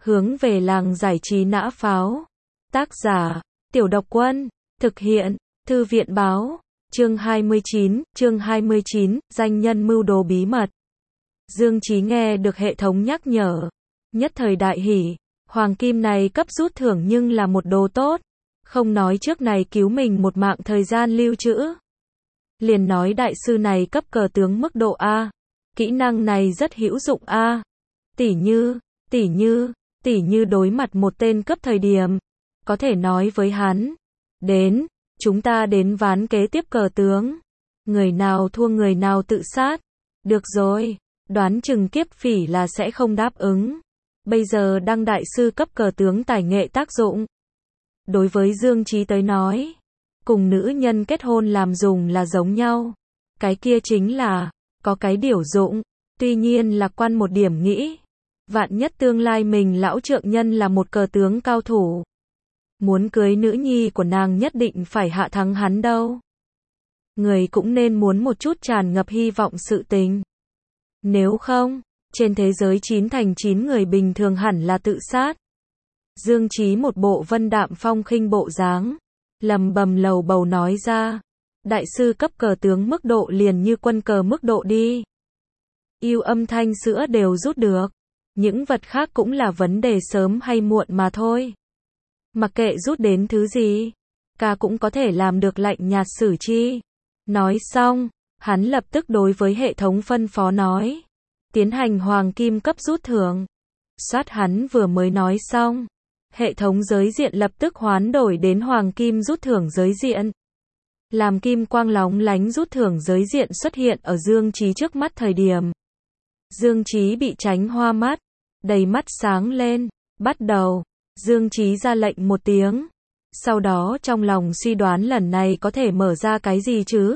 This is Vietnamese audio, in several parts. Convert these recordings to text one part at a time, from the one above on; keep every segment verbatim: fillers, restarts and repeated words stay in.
Hướng về làng giải trí nã pháo. Tác giả, Tiểu Độc Quân. Thực hiện, Thư viện báo. Chương hai mươi chín, chương hai mươi chín, danh nhân mưu đồ bí mật. Dương Chí nghe được hệ thống nhắc nhở. Nhất thời đại hỉ, hoàng kim này cấp rút thưởng nhưng là một đồ tốt. Không nói trước này cứu mình một mạng thời gian lưu trữ. Liền nói đại sư này cấp cờ tướng mức độ A. Kỹ năng này rất hữu dụng A. Tỉ như, tỉ như, tỉ như đối mặt một tên cấp thời điểm. Có thể nói với hắn. Đến, chúng ta đến ván kế tiếp cờ tướng. Người nào thua người nào tự sát. Được rồi, đoán chừng kiếp phỉ là sẽ không đáp ứng. Bây giờ đăng đại sư cấp cờ tướng tài nghệ tác dụng. Đối với Dương Chí tới nói, cùng nữ nhân kết hôn làm dùng là giống nhau. Cái kia chính là, có cái điều dụng, tuy nhiên lạc quan một điểm nghĩ. Vạn nhất tương lai mình lão trượng nhân là một cờ tướng cao thủ. Muốn cưới nữ nhi của nàng nhất định phải hạ thắng hắn đâu. Người cũng nên muốn một chút tràn ngập hy vọng sự tình. Nếu không, trên thế giới chín thành chín người bình thường hẳn là tự sát. Dương Chí một bộ vân đạm phong khinh bộ dáng, lầm bầm lầu bầu nói ra. Đại sư cấp cờ tướng mức độ liền như quân cờ mức độ đi. Yêu âm thanh sữa đều rút được. Những vật khác cũng là vấn đề sớm hay muộn mà thôi. Mặc kệ rút đến thứ gì, ca cũng có thể làm được lạnh nhạt xử chi. Nói xong, hắn lập tức đối với hệ thống phân phó nói. Tiến hành hoàng kim cấp rút thưởng. Soát hắn vừa mới nói xong. Hệ thống giới diện lập tức hoán đổi đến hoàng kim rút thưởng giới diện. Làm kim quang lóng lánh rút thưởng giới diện xuất hiện ở Dương Chí trước mắt thời điểm. Dương Chí bị tránh hoa mắt, đầy mắt sáng lên, bắt đầu. Dương Chí ra lệnh một tiếng. Sau đó trong lòng suy đoán lần này có thể mở ra cái gì chứ?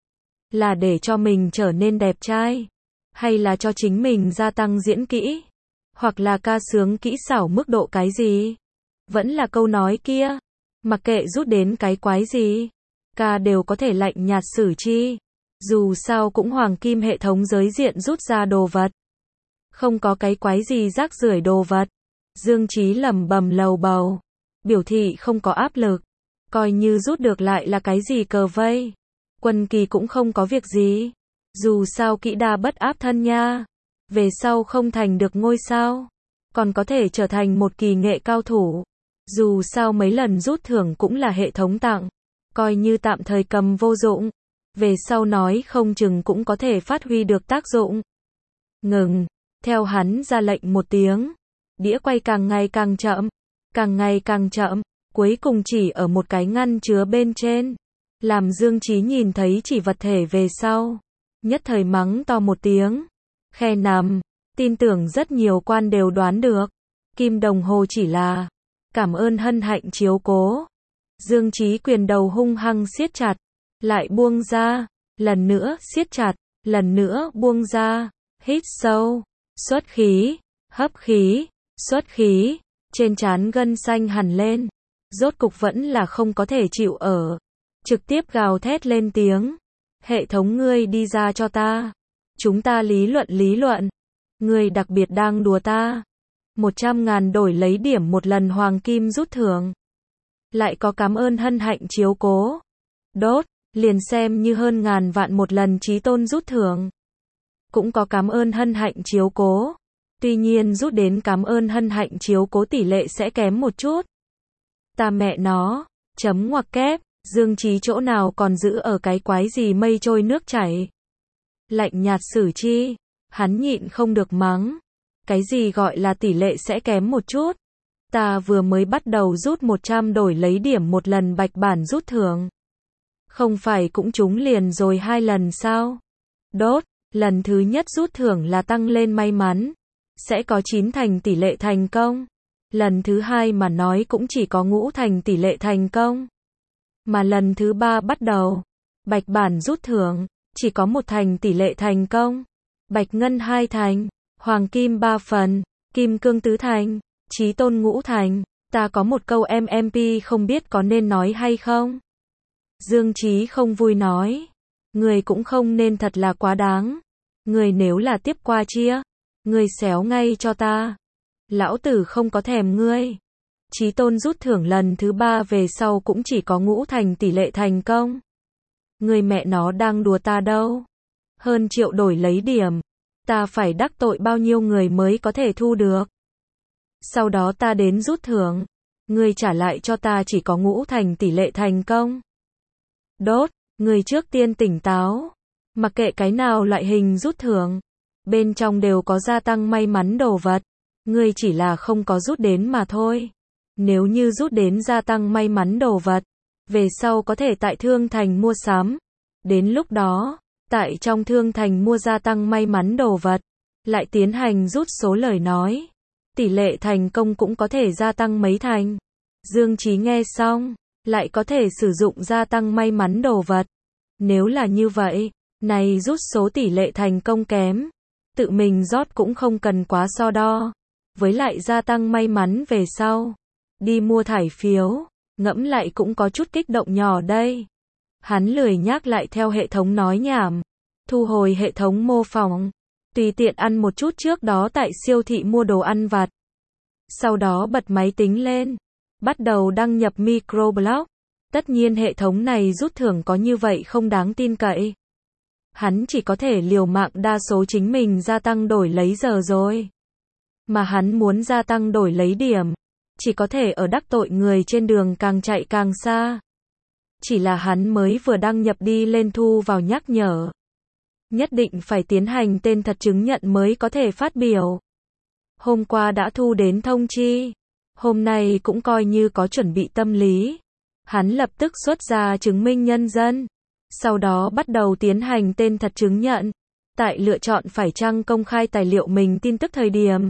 Là để cho mình trở nên đẹp trai? Hay là cho chính mình gia tăng diễn kỹ? Hoặc là ca sướng kỹ xảo mức độ cái gì? Vẫn là câu nói kia. Mặc kệ rút đến cái quái gì, ca đều có thể lạnh nhạt xử chi. Dù sao cũng hoàng kim hệ thống giới diện rút ra đồ vật. Không có cái quái gì rác rưởi đồ vật. Dương Chí lẩm bẩm lầu bầu. Biểu thị không có áp lực. Coi như rút được lại là cái gì cờ vây. Quân kỳ cũng không có việc gì. Dù sao kỹ đa bất áp thân nha. Về sau không thành được ngôi sao. Còn có thể trở thành một kỳ nghệ cao thủ. Dù sao mấy lần rút thưởng cũng là hệ thống tặng. Coi như tạm thời cầm vô dụng. Về sau nói không chừng cũng có thể phát huy được tác dụng. Ngừng. Theo hắn ra lệnh một tiếng. Đĩa quay càng ngày càng chậm. Càng ngày càng chậm. Cuối cùng chỉ ở một cái ngăn chứa bên trên. Làm Dương Chí nhìn thấy chỉ vật thể về sau. Nhất thời mắng to một tiếng. Khe nằm. Tin tưởng rất nhiều quan đều đoán được. Kim đồng hồ chỉ là. Cảm ơn hân hạnh chiếu cố. Dương Chí quyền đầu hung hăng siết chặt. Lại buông ra. Lần nữa siết chặt. Lần nữa buông ra. Hít sâu. Xuất khí. Hấp khí. Xuất khí. Trên trán gân xanh hẳn lên. Rốt cục vẫn là không có thể chịu ở. Trực tiếp gào thét lên tiếng. Hệ thống ngươi đi ra cho ta. Chúng ta lý luận lý luận. Ngươi đặc biệt đang đùa ta. Một trăm ngàn đổi lấy điểm một lần hoàng kim rút thưởng. Lại có cảm ơn hân hạnh chiếu cố. Đốt, liền xem như hơn ngàn vạn một lần chí tôn rút thưởng. Cũng có cảm ơn hân hạnh chiếu cố. Tuy nhiên rút đến cảm ơn hân hạnh chiếu cố tỷ lệ sẽ kém một chút. Ta mẹ nó, chấm ngoặc kép, Dương Chí chỗ nào còn giữ ở cái quái gì mây trôi nước chảy. Lạnh nhạt xử chi, hắn nhịn không được mắng. Cái gì gọi là tỷ lệ sẽ kém một chút? Ta vừa mới bắt đầu rút một trăm đổi lấy điểm một lần bạch bản rút thưởng. Không phải cũng trúng liền rồi hai lần sao? Đốt, lần thứ nhất rút thưởng là tăng lên may mắn. Sẽ có chín thành tỷ lệ thành công. Lần thứ hai mà nói cũng chỉ có ngũ thành tỷ lệ thành công. Mà lần thứ ba bắt đầu. Bạch bản rút thưởng. Chỉ có một thành tỷ lệ thành công. Bạch ngân hai thành. Hoàng kim ba phần. Kim cương tứ thành. Chí tôn ngũ thành. Ta có một câu em em pê không biết có nên nói hay không? Dương Chí không vui nói. Người cũng không nên thật là quá đáng. Người nếu là tiếp qua chia. Người xéo ngay cho ta. Lão tử không có thèm ngươi. Chí tôn rút thưởng lần thứ ba về sau cũng chỉ có ngũ thành tỷ lệ thành công. Người mẹ nó đang đùa ta đâu. Hơn triệu đổi lấy điểm. Ta phải đắc tội bao nhiêu người mới có thể thu được. Sau đó ta đến rút thưởng. Ngươi trả lại cho ta chỉ có ngũ thành tỷ lệ thành công. Đốt, ngươi trước tiên tỉnh táo. Mặc kệ cái nào loại hình rút thưởng. Bên trong đều có gia tăng may mắn đồ vật. Ngươi chỉ là không có rút đến mà thôi. Nếu như rút đến gia tăng may mắn đồ vật, về sau có thể tại thương thành mua sắm. Đến lúc đó, tại trong thương thành mua gia tăng may mắn đồ vật, lại tiến hành rút số lời nói. Tỷ lệ thành công cũng có thể gia tăng mấy thành. Dương Chí nghe xong, lại có thể sử dụng gia tăng may mắn đồ vật. Nếu là như vậy, này rút số tỷ lệ thành công kém. Tự mình rót cũng không cần quá so đo. Với lại gia tăng may mắn về sau. Đi mua thải phiếu, ngẫm lại cũng có chút kích động nhỏ đây. Hắn lười nhắc lại theo hệ thống nói nhảm. Thu hồi hệ thống mô phỏng. Tùy tiện ăn một chút trước đó tại siêu thị mua đồ ăn vặt. Sau đó bật máy tính lên. Bắt đầu đăng nhập microblog. Tất nhiên hệ thống này rút thưởng có như vậy không đáng tin cậy. Hắn chỉ có thể liều mạng đa số chính mình gia tăng đổi lấy giờ rồi. Mà hắn muốn gia tăng đổi lấy điểm. Chỉ có thể ở đắc tội người trên đường càng chạy càng xa. Chỉ là hắn mới vừa đăng nhập đi lên thu vào nhắc nhở. Nhất định phải tiến hành tên thật chứng nhận mới có thể phát biểu. Hôm qua đã thu đến thông chi. Hôm nay cũng coi như có chuẩn bị tâm lý. Hắn lập tức xuất ra chứng minh nhân dân. Sau đó bắt đầu tiến hành tên thật chứng nhận. Tại lựa chọn phải chăng công khai tài liệu mình tin tức thời điểm.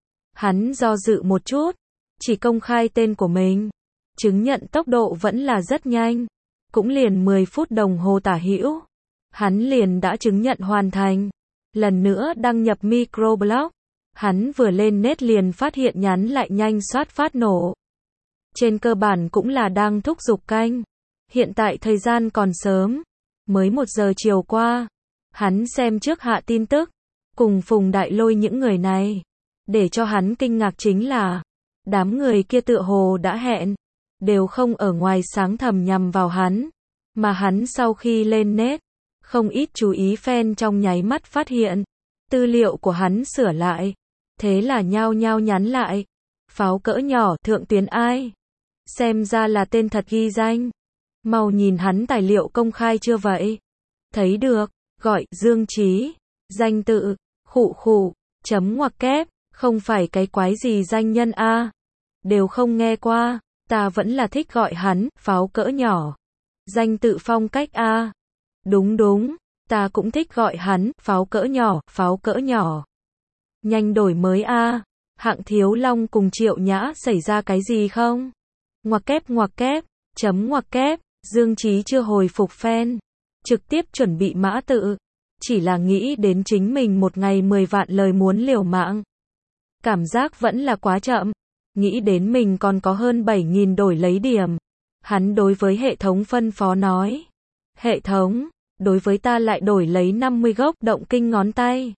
Hắn do dự một chút. Chỉ công khai tên của mình. Chứng nhận tốc độ vẫn là rất nhanh. Cũng liền mười phút đồng hồ tả hữu. Hắn liền đã chứng nhận hoàn thành. Lần nữa đăng nhập microblog. Hắn vừa lên nét liền phát hiện nhắn lại nhanh soát phát nổ. Trên cơ bản cũng là đang thúc giục canh. Hiện tại thời gian còn sớm. Mới một giờ chiều qua. Hắn xem trước hạ tin tức. Cùng Phùng Đại Lôi những người này. Để cho hắn kinh ngạc chính là. Đám người kia tựa hồ đã hẹn. Đều không ở ngoài sáng thầm nhằm vào hắn. Mà hắn sau khi lên nét. Không ít chú ý fan trong nháy mắt phát hiện. Tư liệu của hắn sửa lại. Thế là nhao nhao nhắn lại. Pháo cỡ nhỏ thượng tuyến ai? Xem ra là tên thật ghi danh. Mau nhìn hắn tài liệu công khai chưa vậy? Thấy được, gọi Dương Chí. Danh tự, khụ khụ, chấm ngoặc kép. Không phải cái quái gì danh nhân a. Đều không nghe qua. Ta vẫn là thích gọi hắn, pháo cỡ nhỏ. Danh tự phong cách a. Đúng đúng, ta cũng thích gọi hắn, pháo cỡ nhỏ, pháo cỡ nhỏ. Nhanh đổi mới a. Hạng Thiếu Long cùng Triệu Nhã xảy ra cái gì không? Ngoặc kép ngoặc kép, chấm ngoặc kép, Dương Chí chưa hồi phục fan. Trực tiếp chuẩn bị mã tự. Chỉ là nghĩ đến chính mình một ngày mười vạn lời muốn liều mạng. Cảm giác vẫn là quá chậm. Nghĩ đến mình còn có hơn bảy nghìn đổi lấy điểm. Hắn đối với hệ thống phân phó nói. Hệ thống, đối với ta lại đổi lấy năm mươi gốc động kinh ngón tay.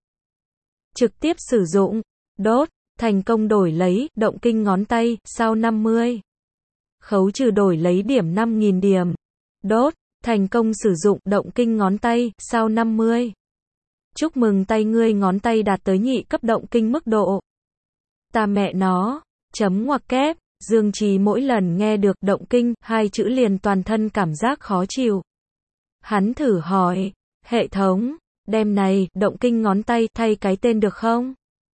Trực tiếp sử dụng. Đốt, thành công đổi lấy động kinh ngón tay, sao năm mươi. Khấu trừ đổi lấy điểm năm nghìn điểm. Đốt, thành công sử dụng động kinh ngón tay, sao năm mươi. Chúc mừng tay ngươi ngón tay đạt tới nhị cấp động kinh mức độ. Ta mẹ nó, chấm ngoặc kép, Dương Chí mỗi lần nghe được động kinh, hai chữ liền toàn thân cảm giác khó chịu. Hắn thử hỏi, hệ thống, đem này, động kinh ngón tay, thay cái tên được không?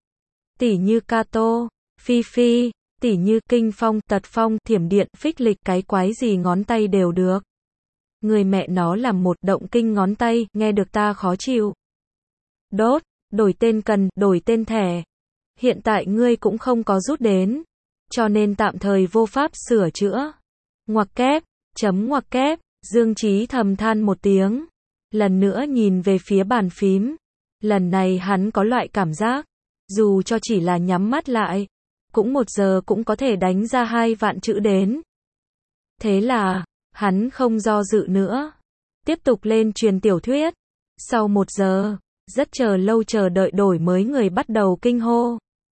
Tỉ như Cato, Phi Phi, tỉ như Kinh Phong, Tật Phong, Thiểm Điện, Phích Lịch, cái quái gì ngón tay đều được. Người mẹ nó làm một động kinh ngón tay, nghe được ta khó chịu. Đốt, đổi tên cần, đổi tên thẻ. Hiện tại ngươi cũng không có rút đến. Cho nên tạm thời vô pháp sửa chữa. Ngoặc kép, chấm ngoặc kép, Dương Chí thầm than một tiếng. Lần nữa nhìn về phía bàn phím. Lần này hắn có loại cảm giác. Dù cho chỉ là nhắm mắt lại. Cũng một giờ cũng có thể đánh ra hai vạn chữ đến. Thế là, hắn không do dự nữa. Tiếp tục lên truyền tiểu thuyết. Sau một giờ, rất chờ lâu chờ đợi đổi mới người bắt đầu kinh hô.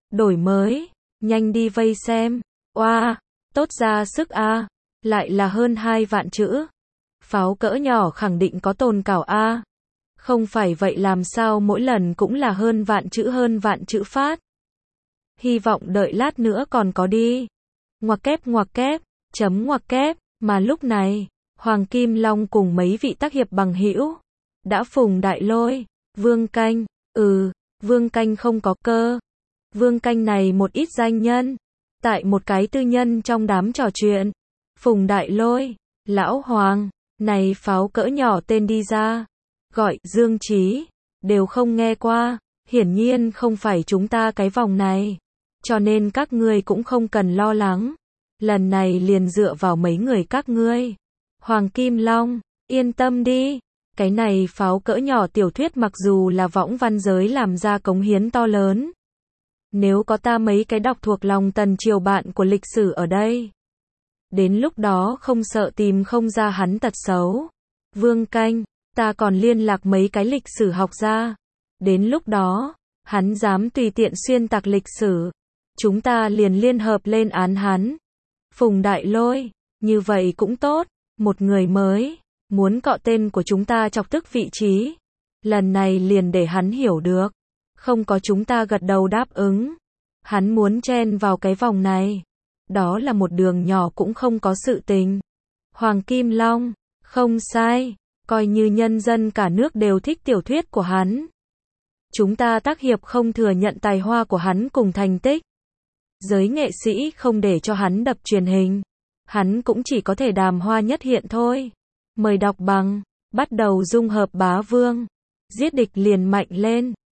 đổi mới, nhanh đi vây xem. Oa, tốt ra sức a, lại là hơn hai vạn chữ. Pháo cỡ nhỏ khẳng định có tồn cảo a. Không phải vậy làm sao mỗi lần cũng là hơn vạn chữ hơn vạn chữ phát. Hy vọng đợi lát nữa còn có đi. Ngoặc kép ngoặc kép, chấm ngoặc kép, mà lúc này, Hoàng Kim Long cùng mấy vị tác hiệp bằng hữu đã phùng đại lôi, Vương Canh, ừ, Vương Canh không có cơ. Vương Canh này một ít danh nhân, tại một cái tư nhân trong đám trò chuyện, phùng đại lôi, lão Hoàng, này pháo cỡ nhỏ tên đi ra, gọi Dương Trí, đều không nghe qua, hiển nhiên không phải chúng ta cái vòng này, cho nên các ngươi cũng không cần lo lắng, lần này liền dựa vào mấy người các ngươi. Hoàng Kim Long, yên tâm đi, cái này pháo cỡ nhỏ tiểu thuyết mặc dù là võng văn giới làm ra cống hiến to lớn. Nếu có ta mấy cái đọc thuộc lòng tần triều bạn của lịch sử ở đây, đến lúc đó không sợ tìm không ra hắn tật xấu. Vương Canh, ta còn liên lạc mấy cái lịch sử học gia. Đến lúc đó, hắn dám tùy tiện xuyên tạc lịch sử, chúng ta liền liên hợp lên án hắn. Phùng đại lôi, như vậy cũng tốt, một người mới, muốn cọ tên của chúng ta chọc tức vị trí. Lần này liền để hắn hiểu được, không có chúng ta gật đầu đáp ứng. Hắn muốn chen vào cái vòng này, đó là một đường nhỏ cũng không có sự tình. Hoàng Kim Long, không sai, coi như nhân dân cả nước đều thích tiểu thuyết của hắn. Chúng ta tác hiệp không thừa nhận tài hoa của hắn cùng thành tích. Giới nghệ sĩ không để cho hắn đập truyền hình. Hắn cũng chỉ có thể đàm hoa nhất hiện thôi. Mời đọc bằng, bắt đầu dung hợp bá vương. Giết địch liền mạnh lên.